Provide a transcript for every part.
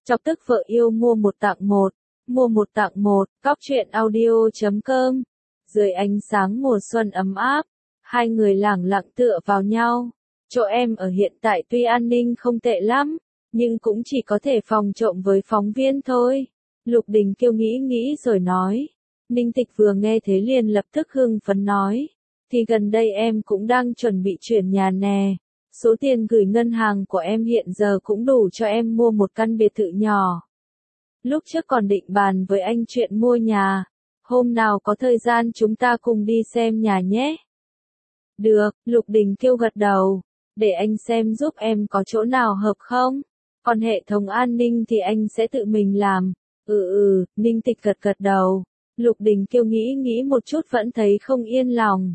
Chọc tức vợ yêu mua một tặng một. Mua một tặng một, Cóc truyện audio.com. Dưới ánh sáng mùa xuân ấm áp, hai người lẳng lặng tựa vào nhau. Chỗ em ở hiện tại tuy an ninh không tệ lắm, nhưng cũng chỉ có thể phòng trộm với phóng viên thôi. Lục Đình Kiêu nghĩ rồi nói. Ninh Tịch vừa nghe thế liền lập tức hưng phấn nói. Thì gần đây em cũng đang chuẩn bị chuyển nhà nè. Số tiền gửi ngân hàng của em hiện giờ cũng đủ cho em mua một căn biệt thự nhỏ. Lúc trước còn định bàn với anh chuyện mua nhà. Hôm nào có thời gian chúng ta cùng đi xem nhà nhé. Được, Lục Đình Kiêu gật đầu. Để anh xem giúp em có chỗ nào hợp không? Còn hệ thống an ninh thì anh sẽ tự mình làm. Ninh Tịch gật đầu. Lục Đình Kiêu nghĩ một chút vẫn thấy không yên lòng.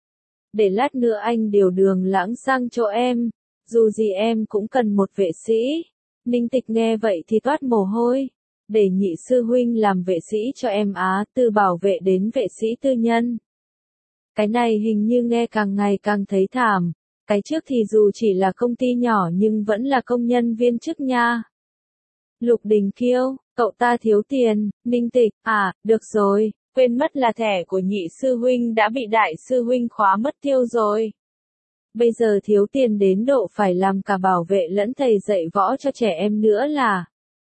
Để lát nữa anh điều Đường Lãng sang chỗ em. Dù gì em cũng cần một vệ sĩ. Ninh Tịch nghe vậy thì toát mồ hôi. Để nhị sư huynh làm vệ sĩ cho em á, từ bảo vệ đến vệ sĩ tư nhân. Cái này hình như nghe càng ngày càng thấy thảm. Cái trước thì dù chỉ là công ty nhỏ nhưng vẫn là công nhân viên chức nha. Lục Đình Kiêu, cậu ta thiếu tiền. Ninh Tịch, được rồi, quên mất là thẻ của nhị sư huynh đã bị đại sư huynh khóa mất tiêu rồi. Bây giờ thiếu tiền đến độ phải làm cả bảo vệ lẫn thầy dạy võ cho trẻ em nữa là.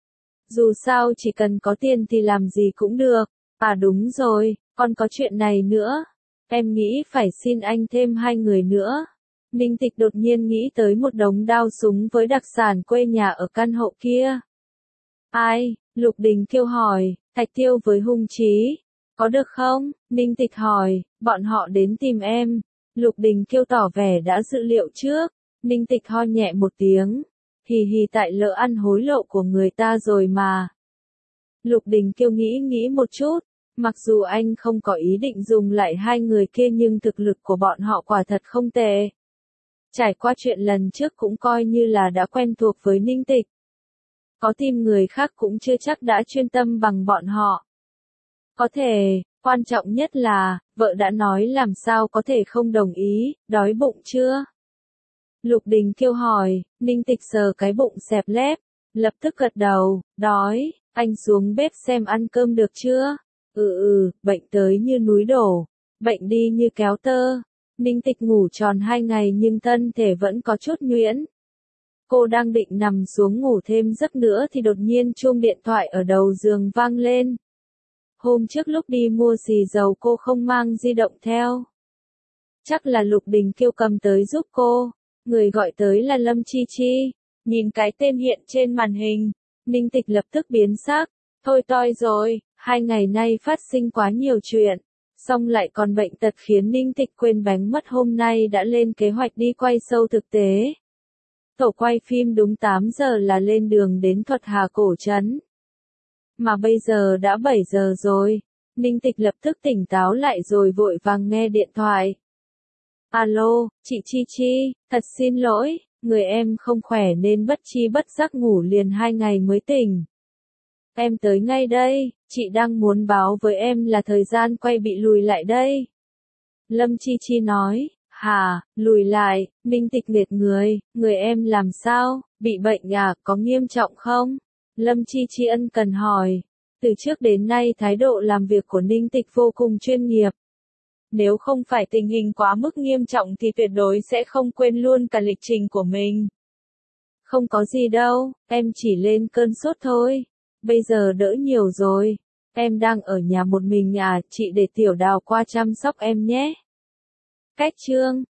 Dù sao chỉ cần có tiền thì làm gì cũng được. Đúng rồi, còn có chuyện này nữa. Em nghĩ phải xin anh thêm 2 người nữa. Ninh Tịch đột nhiên nghĩ tới một đống đao súng với đặc sản quê nhà ở căn hộ kia. Ai? Lục Đình Kiêu hỏi. Thạch Tiêu với Hung Chí. Có được không? Ninh Tịch hỏi. Bọn họ đến tìm em. Lục Đình Kiêu tỏ vẻ đã dự liệu trước. Ninh Tịch ho nhẹ một tiếng. Hì tại lỡ ăn hối lộ của người ta rồi mà. Lục Đình Kiêu nghĩ một chút. Mặc dù anh không có ý định dùng lại 2 người kia nhưng thực lực của bọn họ quả thật không tệ. Trải qua chuyện lần trước cũng coi như là đã quen thuộc với Ninh Tịch. Có tìm người khác cũng chưa chắc đã chuyên tâm bằng bọn họ. Có thể, quan trọng nhất là, vợ đã nói làm sao có thể không đồng ý, đói bụng chưa? Lục Đình Kiêu hỏi. Ninh Tịch sờ cái bụng xẹp lép, lập tức gật đầu. Đói, anh xuống bếp xem ăn cơm được chưa? Bệnh tới như núi đổ, bệnh đi như kéo tơ. Ninh Tịch ngủ tròn 2 ngày nhưng thân thể vẫn có chút nhuyễn. Cô đang định nằm xuống ngủ thêm giấc nữa thì đột nhiên chuông điện thoại ở đầu giường vang lên. Hôm trước lúc đi mua xì dầu cô không mang di động theo. Chắc là Lục Đình Kiêu cầm tới giúp cô. Người gọi tới là Lâm Chi Chi. Nhìn cái tên hiện trên màn hình, Ninh Tịch lập tức biến sắc. Thôi toi rồi, 2 ngày nay phát sinh quá nhiều chuyện. Xong lại còn bệnh tật khiến Ninh Tịch quên bánh mất hôm nay đã lên kế hoạch đi quay show thực tế. Tổ quay phim đúng 8 giờ là lên đường đến Thuật Hà Cổ Trấn. Mà bây giờ đã 7 giờ rồi. Ninh Tịch lập tức tỉnh táo lại rồi vội vàng nghe điện thoại. Alo, chị Chi Chi, thật xin lỗi, người em không khỏe nên bất chi bất giác ngủ liền 2 ngày mới tỉnh. Em tới ngay đây, chị đang muốn báo với em là thời gian quay bị lùi lại đây. Lâm Chi Chi nói. Hả, lùi lại? Ninh Tịch nghệt người em làm sao, bị bệnh à, có nghiêm trọng không? Lâm Chi Chi ân cần hỏi. Từ trước đến nay thái độ làm việc của Ninh Tịch vô cùng chuyên nghiệp. Nếu không phải tình hình quá mức nghiêm trọng thì tuyệt đối sẽ không quên luôn cả lịch trình của mình. Không có gì đâu, em chỉ lên cơn sốt thôi. Bây giờ đỡ nhiều rồi. Em đang ở nhà một mình à, chị để Tiểu Đào qua chăm sóc em nhé. Cách chương